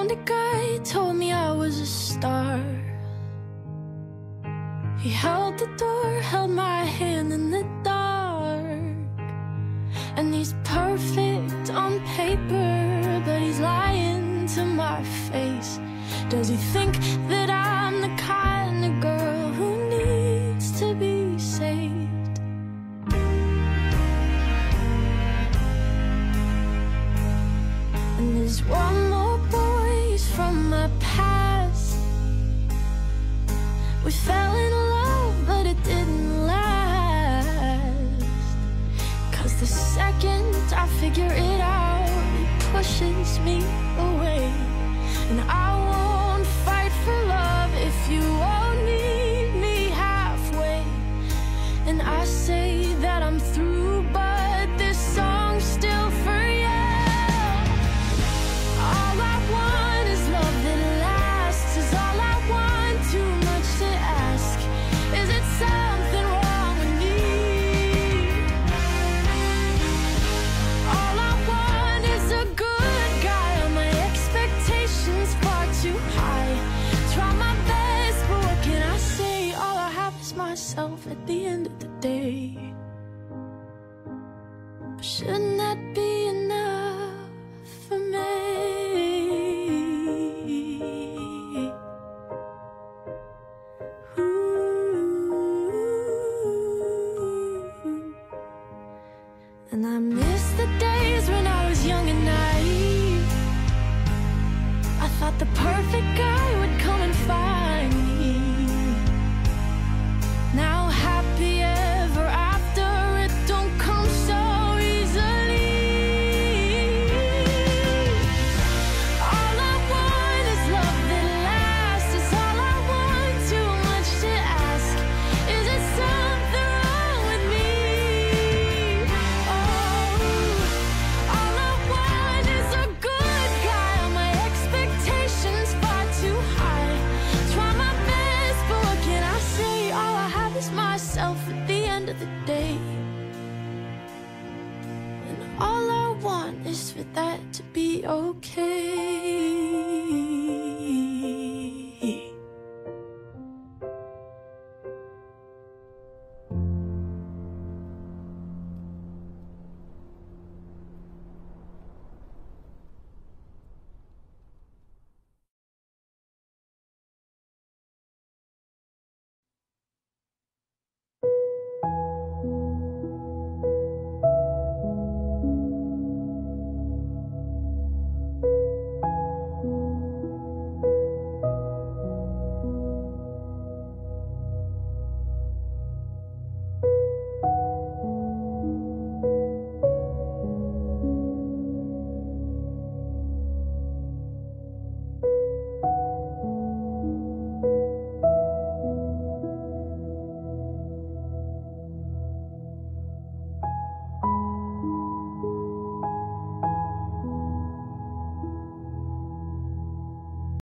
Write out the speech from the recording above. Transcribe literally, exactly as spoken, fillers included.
found a guy, told me I was a star. He held the door, held my hand in the dark. And he's perfect on paper, but he's lying to my face. Does he think that I'm the kind of girl who needs to be saved? And there's one more voice from my past. We fell in love, but it didn't last. Cause the second I figure it out, it pushes me away. And I won't fight for love if you won't meet me halfway. And I say that I'm through, but this song's still for you. All I want is love that lasts. Is all I want too much to ask? Is it something wrong with me? All I want is a good guy. All my expectations far too high. Try my best, but what can I say? All I have is myself at the end of the day. Shouldn't that be enough for me? And I miss the days when I was young and naive. I thought the perfect girl